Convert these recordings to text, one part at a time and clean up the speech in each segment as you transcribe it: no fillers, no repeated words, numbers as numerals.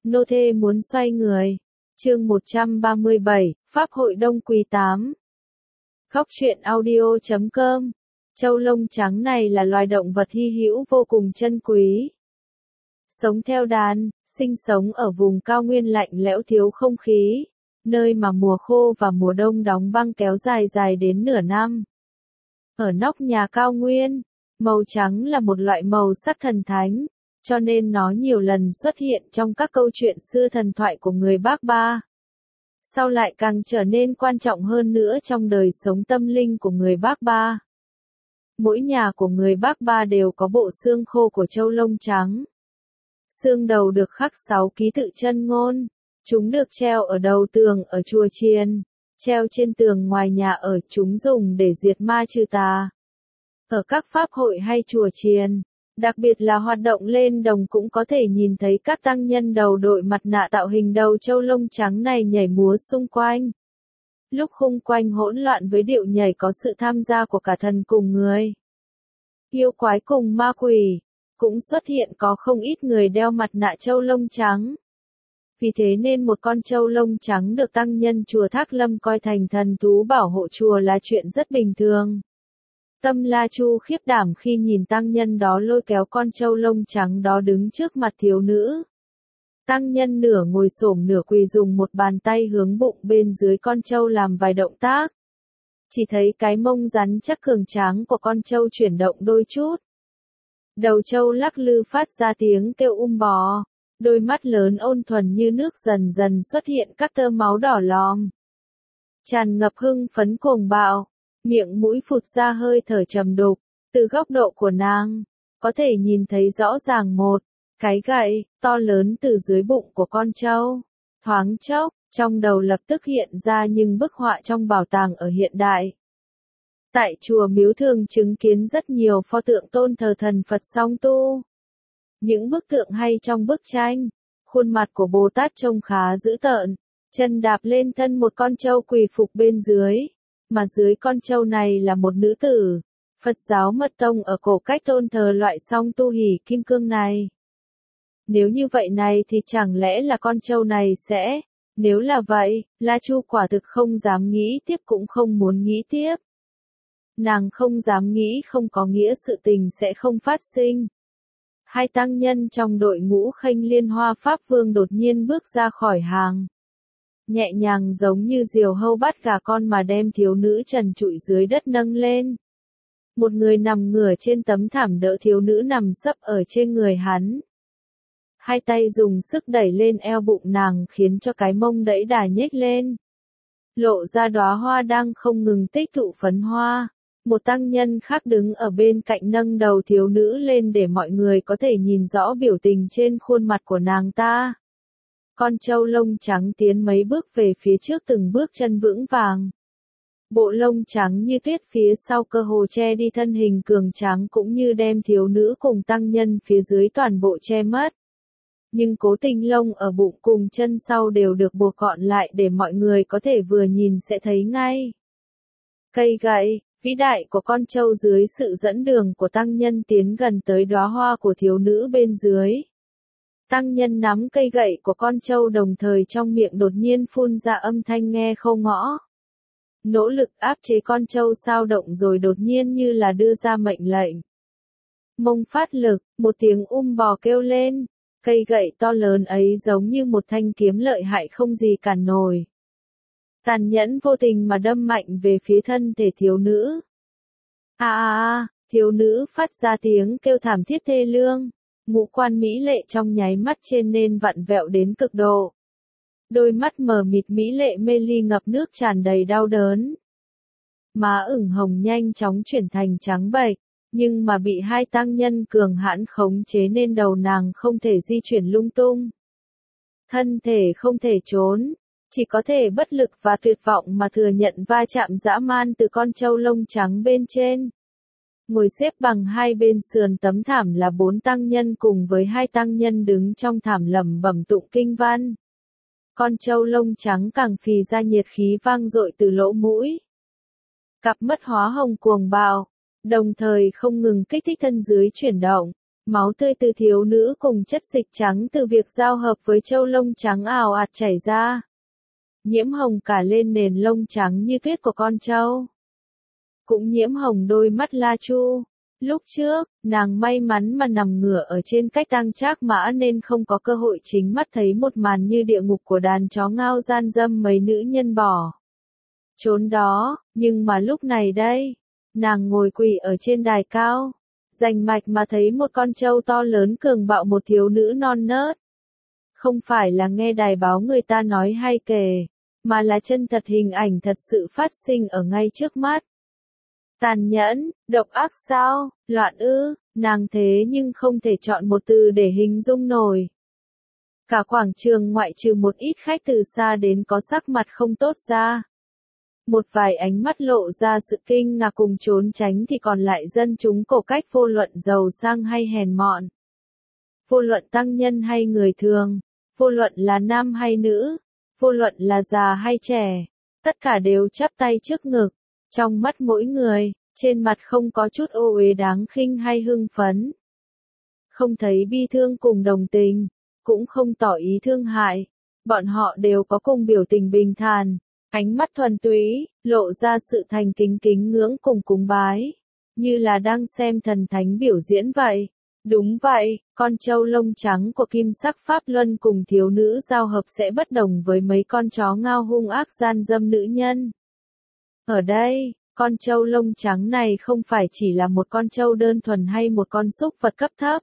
Nô thê muốn xoay người. Chương 137, Pháp hội Đông Quý 8. Góc truyện audio.com. Trâu lông trắng này là loài động vật hy hữu vô cùng chân quý. Sống theo đàn, sinh sống ở vùng cao nguyên lạnh lẽo thiếu không khí, nơi mà mùa khô và mùa đông đóng băng kéo dài dài đến nửa năm. Ở nóc nhà cao nguyên, màu trắng là một loại màu sắc thần thánh, cho nên nó nhiều lần xuất hiện trong các câu chuyện xưa thần thoại của người Bắc Ba. Sau lại càng trở nên quan trọng hơn nữa trong đời sống tâm linh của người Bắc Ba. Mỗi nhà của người Bắc Ba đều có bộ xương khô của trâu lông trắng. Xương đầu được khắc 6 ký tự chân ngôn. Chúng được treo ở đầu tường ở chùa chiền, treo trên tường ngoài nhà ở, chúng dùng để diệt ma trừ tà. Ở các pháp hội hay chùa chiền, đặc biệt là hoạt động lên đồng cũng có thể nhìn thấy các tăng nhân đầu đội mặt nạ tạo hình đầu trâu lông trắng này nhảy múa xung quanh. Lúc khung quanh hỗn loạn với điệu nhảy có sự tham gia của cả thần cùng người. Yêu quái cùng ma quỷ, cũng xuất hiện có không ít người đeo mặt nạ trâu lông trắng. Vì thế nên một con trâu lông trắng được tăng nhân chùa Thác Lâm coi thành thần thú bảo hộ chùa là chuyện rất bình thường. Tâm La Chu khiếp đảm khi nhìn tăng nhân đó lôi kéo con trâu lông trắng đó đứng trước mặt thiếu nữ. Tăng nhân nửa ngồi xổm nửa quỳ dùng một bàn tay hướng bụng bên dưới con trâu làm vài động tác. Chỉ thấy cái mông rắn chắc cường tráng của con trâu chuyển động đôi chút. Đầu trâu lắc lư phát ra tiếng kêu bò. Đôi mắt lớn ôn thuần như nước dần dần xuất hiện các tơ máu đỏ lòm. Tràn ngập hưng phấn cuồng bạo, miệng mũi phụt ra hơi thở trầm đục. Từ góc độ của nàng, có thể nhìn thấy rõ ràng một cái gậy to lớn từ dưới bụng của con trâu. Thoáng chốc, trong đầu lập tức hiện ra những bức họa trong bảo tàng ở hiện đại. Tại chùa miếu thường chứng kiến rất nhiều pho tượng tôn thờ thần Phật song tu. Những bức tượng hay trong bức tranh, khuôn mặt của Bồ Tát trông khá dữ tợn, chân đạp lên thân một con trâu quỳ phục bên dưới, mà dưới con trâu này là một nữ tử. Phật giáo Mật Tông ở cổ cách tôn thờ loại song tu hỷ kim cương này. Nếu như vậy này thì chẳng lẽ là con trâu này sẽ, nếu là vậy, La Chu quả thực không dám nghĩ tiếp cũng không muốn nghĩ tiếp. Nàng không dám nghĩ không có nghĩa sự tình sẽ không phát sinh. Hai tăng nhân trong đội ngũ Khênh Liên Hoa Pháp Vương đột nhiên bước ra khỏi hàng. Nhẹ nhàng giống như diều hâu bắt gà con mà đem thiếu nữ trần trụi dưới đất nâng lên. Một người nằm ngửa trên tấm thảm đỡ thiếu nữ nằm sấp ở trên người hắn. Hai tay dùng sức đẩy lên eo bụng nàng khiến cho cái mông đẫy đà nhếch lên. Lộ ra đóa hoa đang không ngừng tích tụ phấn hoa. Một tăng nhân khác đứng ở bên cạnh nâng đầu thiếu nữ lên để mọi người có thể nhìn rõ biểu tình trên khuôn mặt của nàng ta. Con trâu lông trắng tiến mấy bước về phía trước từng bước chân vững vàng. Bộ lông trắng như tuyết phía sau cơ hồ che đi thân hình cường tráng cũng như đem thiếu nữ cùng tăng nhân phía dưới toàn bộ che mất. Nhưng cố tình lông ở bụng cùng chân sau đều được buộc gọn lại để mọi người có thể vừa nhìn sẽ thấy ngay. Cây gậy vĩ đại của con trâu dưới sự dẫn đường của tăng nhân tiến gần tới đóa hoa của thiếu nữ bên dưới. Tăng nhân nắm cây gậy của con trâu đồng thời trong miệng đột nhiên phun ra âm thanh nghe khô ngõ. Nỗ lực áp chế con trâu sao động rồi đột nhiên như là đưa ra mệnh lệnh. Mông phát lực, một tiếng bò kêu lên. Cây gậy to lớn ấy giống như một thanh kiếm lợi hại không gì cản nổi. Tàn nhẫn vô tình mà đâm mạnh về phía thân thể thiếu nữ. Thiếu nữ phát ra tiếng kêu thảm thiết thê lương. Ngũ quan mỹ lệ trong nháy mắt trên nên vặn vẹo đến cực độ. Đôi mắt mờ mịt mỹ lệ mê ly ngập nước tràn đầy đau đớn. Má ửng hồng nhanh chóng chuyển thành trắng bệch, nhưng mà bị hai tăng nhân cường hãn khống chế nên đầu nàng không thể di chuyển lung tung. Thân thể không thể trốn. Chỉ có thể bất lực và tuyệt vọng mà thừa nhận va chạm dã man từ con trâu lông trắng bên trên. Ngồi xếp bằng hai bên sườn tấm thảm là 4 tăng nhân cùng với 2 tăng nhân đứng trong thảm lẩm bẩm tụng kinh văn. Con trâu lông trắng càng phì ra nhiệt khí vang dội từ lỗ mũi. Cặp mắt hóa hồng cuồng bạo, đồng thời không ngừng kích thích thân dưới chuyển động. Máu tươi từ thiếu nữ cùng chất dịch trắng từ việc giao hợp với châu lông trắng ào ạt chảy ra, nhiễm hồng cả lên nền lông trắng như tuyết của con trâu. Cũng nhiễm hồng đôi mắt La Chu. Lúc trước, nàng may mắn mà nằm ngửa ở trên cách tang Trác Mã nên không có cơ hội chính mắt thấy một màn như địa ngục của đàn chó ngao gian dâm mấy nữ nhân bỏ trốn đó, nhưng mà lúc này đây, nàng ngồi quỳ ở trên đài cao, rành mạch mà thấy một con trâu to lớn cường bạo một thiếu nữ non nớt. Không phải là nghe đài báo người ta nói hay kể, mà là chân thật, hình ảnh thật sự phát sinh ở ngay trước mắt. Tàn nhẫn, độc ác sao, loạn ư, nàng thế nhưng không thể chọn một từ để hình dung nổi. Cả quảng trường ngoại trừ một ít khách từ xa đến có sắc mặt không tốt ra. Một vài ánh mắt lộ ra sự kinh ngạc cùng trốn tránh thì còn lại dân chúng cổ cách, vô luận giàu sang hay hèn mọn. Vô luận tăng nhân hay người thường, vô luận là nam hay nữ, vô luận là già hay trẻ, tất cả đều chắp tay trước ngực. Trong mắt mỗi người, trên mặt không có chút ô uế đáng khinh hay hưng phấn. Không thấy bi thương cùng đồng tình, cũng không tỏ ý thương hại. Bọn họ đều có cùng biểu tình bình thản, ánh mắt thuần túy, lộ ra sự thành kính kính ngưỡng cùng cúng bái. Như là đang xem thần thánh biểu diễn vậy. Đúng vậy, con trâu lông trắng của kim sắc Pháp Luân cùng thiếu nữ giao hợp sẽ bất đồng với mấy con chó ngao hung ác gian dâm nữ nhân. Ở đây, con trâu lông trắng này không phải chỉ là một con trâu đơn thuần hay một con súc vật cấp thấp.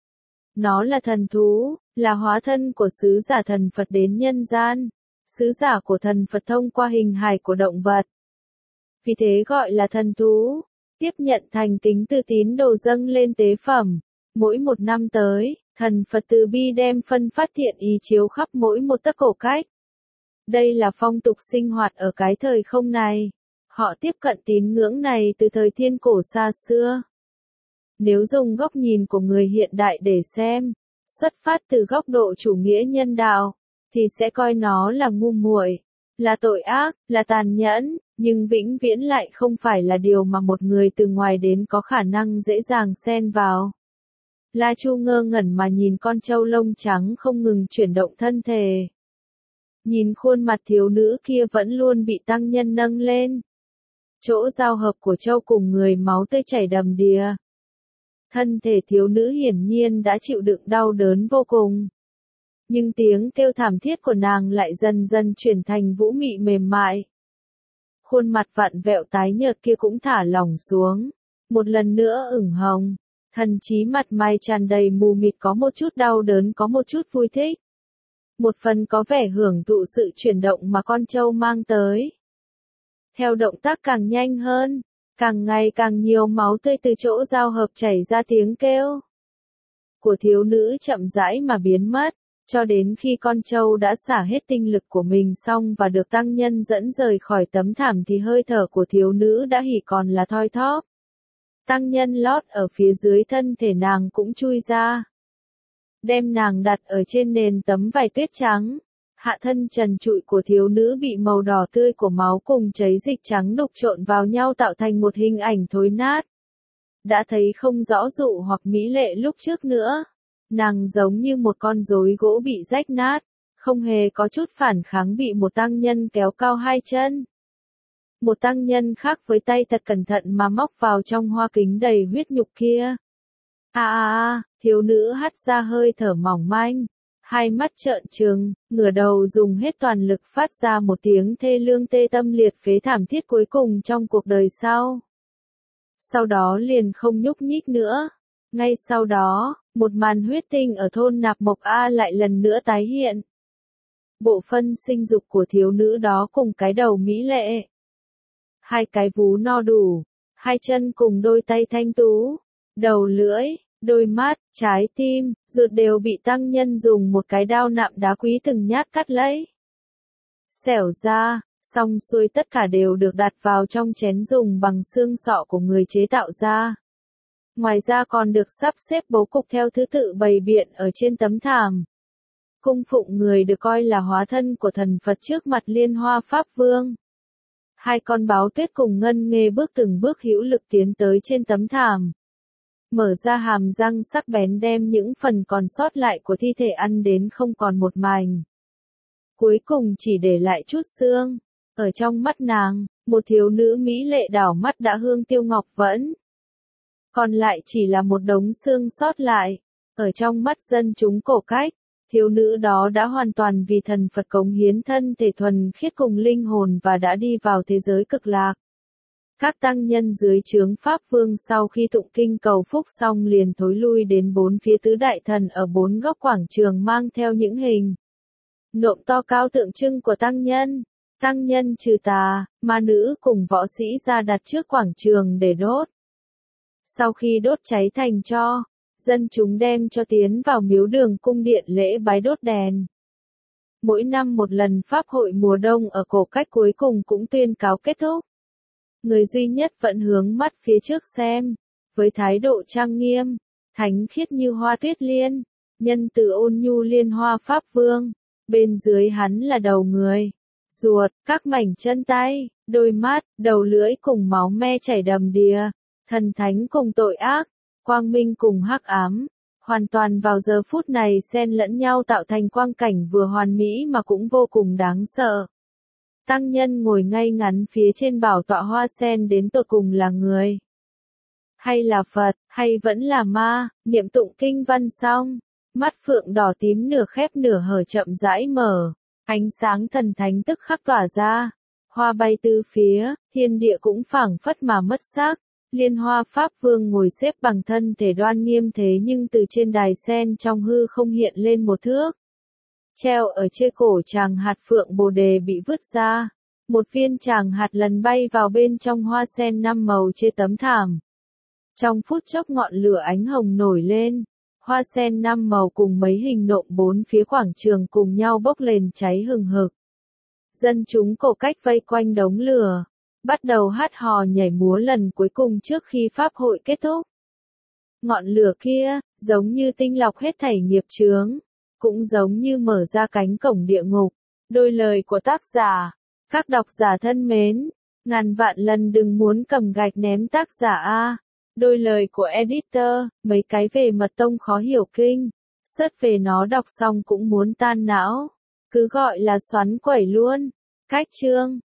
Nó là thần thú, là hóa thân của sứ giả thần Phật đến nhân gian, sứ giả của thần Phật thông qua hình hài của động vật. Vì thế gọi là thần thú, tiếp nhận thành kính từ tín đồ dâng lên tế phẩm. Mỗi một năm tới, thần Phật từ bi đem phân phát thiện ý chiếu khắp mỗi một tấc cổ cách. Đây là phong tục sinh hoạt ở cái thời không này. Họ tiếp cận tín ngưỡng này từ thời thiên cổ xa xưa. Nếu dùng góc nhìn của người hiện đại để xem, xuất phát từ góc độ chủ nghĩa nhân đạo, thì sẽ coi nó là ngu muội, là tội ác, là tàn nhẫn, nhưng vĩnh viễn lại không phải là điều mà một người từ ngoài đến có khả năng dễ dàng xen vào. La Chu ngơ ngẩn mà nhìn con trâu lông trắng không ngừng chuyển động thân thể. Nhìn khuôn mặt thiếu nữ kia vẫn luôn bị tăng nhân nâng lên. Chỗ giao hợp của trâu cùng người máu tươi chảy đầm đìa. Thân thể thiếu nữ hiển nhiên đã chịu đựng đau đớn vô cùng. Nhưng tiếng kêu thảm thiết của nàng lại dần dần chuyển thành vũ mị mềm mại. Khuôn mặt vặn vẹo tái nhợt kia cũng thả lỏng xuống. Một lần nữa ửng hồng. Thần trí mặt mày tràn đầy mù mịt, có một chút đau đớn, có một chút vui thích. Một phần có vẻ hưởng thụ sự chuyển động mà con trâu mang tới. Theo động tác càng nhanh hơn, càng ngày càng nhiều máu tươi từ chỗ giao hợp chảy ra, tiếng kêu của thiếu nữ chậm rãi mà biến mất, cho đến khi con trâu đã xả hết tinh lực của mình xong và được tăng nhân dẫn rời khỏi tấm thảm thì hơi thở của thiếu nữ đã hỉ còn là thoi thóp. Tăng nhân lót ở phía dưới thân thể nàng cũng chui ra, đem nàng đặt ở trên nền tấm vải tuyết trắng. Hạ thân trần trụi của thiếu nữ bị màu đỏ tươi của máu cùng cháy dịch trắng đục trộn vào nhau tạo thành một hình ảnh thối nát. Đã thấy không rõ dụ hoặc mỹ lệ lúc trước nữa. Nàng giống như một con rối gỗ bị rách nát, không hề có chút phản kháng, bị một tăng nhân kéo cao hai chân. Một tăng nhân khác với tay thật cẩn thận mà móc vào trong hoa kính đầy huyết nhục kia. Thiếu nữ hắt ra hơi thở mỏng manh. Hai mắt trợn trừng, ngửa đầu dùng hết toàn lực phát ra một tiếng thê lương tê tâm liệt phế thảm thiết cuối cùng trong cuộc đời sau. Sau đó liền không nhúc nhích nữa. Ngay sau đó, một màn huyết tinh ở thôn Nạp Mộc A lại lần nữa tái hiện. Bộ phân sinh dục của thiếu nữ đó cùng cái đầu mỹ lệ. Hai cái vú no đủ, hai chân cùng đôi tay thanh tú, đầu lưỡi, đôi mắt, trái tim, ruột đều bị tăng nhân dùng một cái đao nạm đá quý từng nhát cắt lấy. Xẻo ra, xong xuôi tất cả đều được đặt vào trong chén dùng bằng xương sọ của người chế tạo ra. Ngoài ra còn được sắp xếp bố cục theo thứ tự bày biện ở trên tấm thảm. Cung phụng người được coi là hóa thân của thần Phật trước mặt Liên Hoa Pháp Vương. Hai con báo tuyết cùng ngân nghê bước từng bước hữu lực tiến tới trên tấm thảm. mở ra hàm răng sắc bén đem những phần còn sót lại của thi thể ăn đến không còn một mảnh. Cuối cùng chỉ để lại chút xương. Ở trong mắt nàng, một thiếu nữ mỹ lệ đảo mắt đã hương tiêu ngọc vẫn. Còn lại chỉ là một đống xương sót lại. Ở trong mắt dân chúng cổ cách, thiếu nữ đó đã hoàn toàn vì thần Phật cống hiến thân thể thuần khiết cùng linh hồn và đã đi vào thế giới cực lạc. Các tăng nhân dưới trướng Pháp Vương sau khi tụng kinh cầu phúc xong liền thối lui đến bốn phía tứ đại thần ở bốn góc quảng trường mang theo những hình nộm to cao tượng trưng của tăng nhân. Tăng nhân trừ tà, ma nữ cùng võ sĩ ra đặt trước quảng trường để đốt. Sau khi đốt cháy thành tro, dân chúng đem cho tiến vào miếu đường cung điện lễ bái đốt đèn. Mỗi năm một lần Pháp hội mùa đông ở cổ cách cuối cùng cũng tuyên cáo kết thúc. Người duy nhất vẫn hướng mắt phía trước xem, với thái độ trang nghiêm, thánh khiết như hoa tuyết liên, nhân từ ôn nhu liên hoa Pháp Vương, bên dưới hắn là đầu người, ruột, các mảnh chân tay, đôi mắt, đầu lưỡi cùng máu me chảy đầm đìa, thần thánh cùng tội ác, quang minh cùng hắc ám, hoàn toàn vào giờ phút này xen lẫn nhau tạo thành quang cảnh vừa hoàn mỹ mà cũng vô cùng đáng sợ. Tăng nhân ngồi ngay ngắn phía trên bảo tọa hoa sen đến tột cùng là người, hay là Phật, hay vẫn là ma, niệm tụng kinh văn xong, mắt phượng đỏ tím nửa khép nửa hở chậm rãi mở, ánh sáng thần thánh tức khắc tỏa ra, hoa bay tứ phía, thiên địa cũng phảng phất mà mất xác. Liên hoa Pháp Vương ngồi xếp bằng thân thể đoan nghiêm thế nhưng từ trên đài sen trong hư không hiện lên một thước. Treo ở trên cổ tràng hạt phượng bồ đề bị vứt ra. Một viên tràng hạt lần bay vào bên trong hoa sen năm màu trên tấm thảm. Trong phút chốc ngọn lửa ánh hồng nổi lên. Hoa sen năm màu cùng mấy hình nộm bốn phía quảng trường cùng nhau bốc lên cháy hừng hực. Dân chúng cổ cách vây quanh đống lửa. Bắt đầu hát hò nhảy múa lần cuối cùng trước khi pháp hội kết thúc. Ngọn lửa kia, giống như tinh lọc hết thảy nghiệp chướng, cũng giống như mở ra cánh cổng địa ngục. Đôi lời của tác giả, các độc giả thân mến, ngàn vạn lần đừng muốn cầm gạch ném tác giả A. Đôi lời của editor, mấy cái về mật tông khó hiểu kinh, sớt về nó đọc xong cũng muốn tan não, cứ gọi là xoắn quẩy luôn. Cách chương